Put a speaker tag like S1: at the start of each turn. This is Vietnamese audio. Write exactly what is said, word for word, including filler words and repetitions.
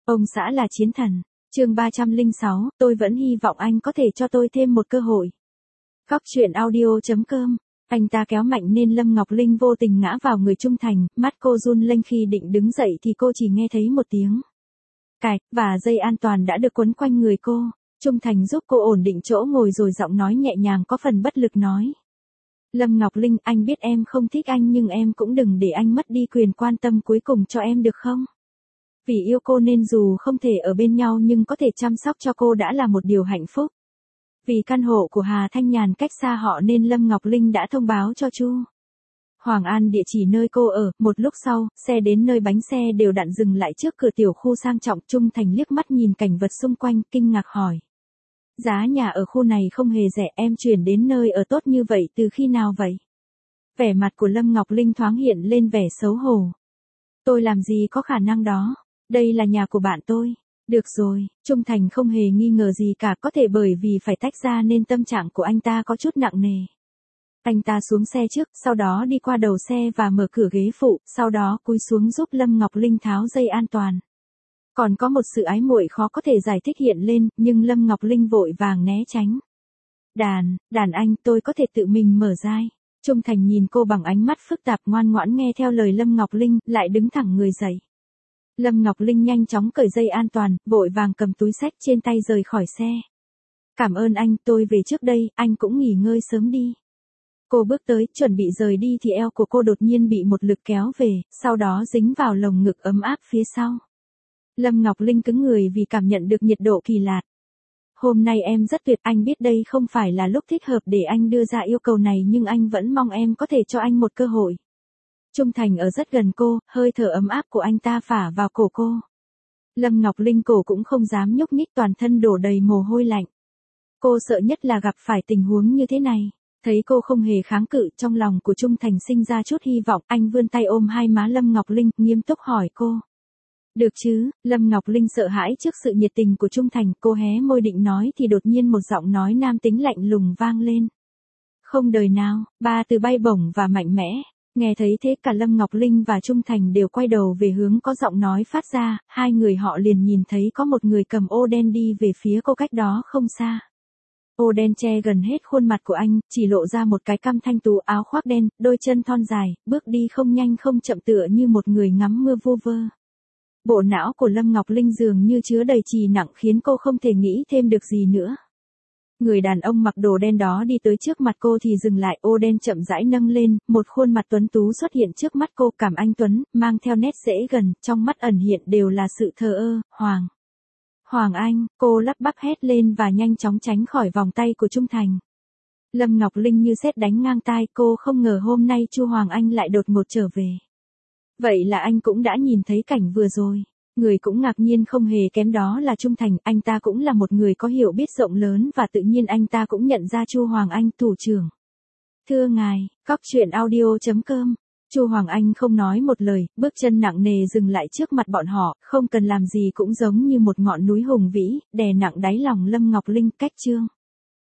S1: Ông xã là chiến thần. Chương ba trăm lẻ sáu, tôi vẫn hy vọng anh có thể cho tôi thêm một cơ hội. Góc truyện audio chấm com. Anh ta kéo mạnh nên Lâm Ngọc Linh vô tình ngã vào người Trung Thành, mắt cô run lên khi định đứng dậy thì cô chỉ nghe thấy một tiếng cạch, và dây an toàn đã được quấn quanh người cô. Trung Thành giúp cô ổn định chỗ ngồi rồi giọng nói nhẹ nhàng có phần bất lực nói. Lâm Ngọc Linh, anh biết em không thích anh nhưng em cũng đừng để anh mất đi quyền quan tâm cuối cùng cho em được không? Vì yêu cô nên dù không thể ở bên nhau nhưng có thể chăm sóc cho cô đã là một điều hạnh phúc. Vì căn hộ của Hà Thanh Nhàn cách xa họ nên Lâm Ngọc Linh đã thông báo cho Chu Hoàng An địa chỉ nơi cô ở. Một lúc sau, xe đến nơi bánh xe đều đặn dừng lại trước cửa tiểu khu sang trọng. Trung Thành liếc mắt nhìn cảnh vật xung quanh, kinh ngạc hỏi. Giá nhà ở khu này không hề rẻ, em chuyển đến nơi ở tốt như vậy từ khi nào vậy? Vẻ mặt của Lâm Ngọc Linh thoáng hiện lên vẻ xấu hổ. Tôi làm gì có khả năng đó, đây là nhà của bạn tôi. Được rồi, Trung Thành không hề nghi ngờ gì cả, có thể bởi vì phải tách ra nên tâm trạng của anh ta có chút nặng nề. Anh ta xuống xe trước, sau đó đi qua đầu xe và mở cửa ghế phụ, sau đó cúi xuống giúp Lâm Ngọc Linh tháo dây an toàn. Còn có một sự ái muội khó có thể giải thích hiện lên, nhưng Lâm Ngọc Linh vội vàng né tránh. Đàn, đàn anh, tôi có thể tự mình mở dai. Trung Thành nhìn cô bằng ánh mắt phức tạp, ngoan ngoãn nghe theo lời Lâm Ngọc Linh, lại đứng thẳng người dậy. Lâm Ngọc Linh nhanh chóng cởi dây an toàn, vội vàng cầm túi xách trên tay rời khỏi xe. Cảm ơn anh, tôi về trước đây, anh cũng nghỉ ngơi sớm đi. Cô bước tới, chuẩn bị rời đi thì eo của cô đột nhiên bị một lực kéo về, sau đó dính vào lồng ngực ấm áp phía sau. Lâm Ngọc Linh cứng người vì cảm nhận được nhiệt độ kỳ lạ. Hôm nay em rất tuyệt, anh biết đây không phải là lúc thích hợp để anh đưa ra yêu cầu này nhưng anh vẫn mong em có thể cho anh một cơ hội. Trung Thành ở rất gần cô, hơi thở ấm áp của anh ta phả vào cổ cô. Lâm Ngọc Linh cổ cũng không dám nhúc nhích, toàn thân đổ đầy mồ hôi lạnh. Cô sợ nhất là gặp phải tình huống như thế này. Thấy cô không hề kháng cự, trong lòng của Trung Thành sinh ra chút hy vọng, anh vươn tay ôm hai má Lâm Ngọc Linh, nghiêm túc hỏi cô. Được chứ? Lâm Ngọc Linh sợ hãi trước sự nhiệt tình của Trung Thành, cô hé môi định nói thì đột nhiên một giọng nói nam tính lạnh lùng vang lên. Không đời nào, ba từ bay bổng và mạnh mẽ. Nghe thấy thế cả Lâm Ngọc Linh và Trung Thành đều quay đầu về hướng có giọng nói phát ra, hai người họ liền nhìn thấy có một người cầm ô đen đi về phía cô cách đó không xa. Ô đen che gần hết khuôn mặt của anh, chỉ lộ ra một cái cằm thanh tú, áo khoác đen, đôi chân thon dài, bước đi không nhanh không chậm tựa như một người ngắm mưa vu vơ. Bộ não của Lâm Ngọc Linh dường như chứa đầy trì nặng khiến cô không thể nghĩ thêm được gì nữa. Người đàn ông mặc đồ đen đó đi tới trước mặt cô thì dừng lại, ô đen chậm rãi nâng lên, một khuôn mặt tuấn tú xuất hiện trước mắt cô, cảm anh tuấn, mang theo nét dễ gần, trong mắt ẩn hiện đều là sự thờ ơ. Hoàng. Hoàng Anh, cô lắp bắp hét lên và nhanh chóng tránh khỏi vòng tay của Trung Thành. Lâm Ngọc Linh như sét đánh ngang tai, cô không ngờ hôm nay Chu Hoàng Anh lại đột ngột trở về. Vậy là anh cũng đã nhìn thấy cảnh vừa rồi. Người cũng ngạc nhiên không hề kém đó là Trung Thành, anh ta cũng là một người có hiểu biết rộng lớn và tự nhiên anh ta cũng nhận ra Chu Hoàng Anh, thủ trưởng. Thưa ngài, góc truyện audio chấm com. Chu Hoàng Anh không nói một lời, bước chân nặng nề dừng lại trước mặt bọn họ, không cần làm gì cũng giống như một ngọn núi hùng vĩ, đè nặng đáy lòng Lâm Ngọc Linh. Cách chương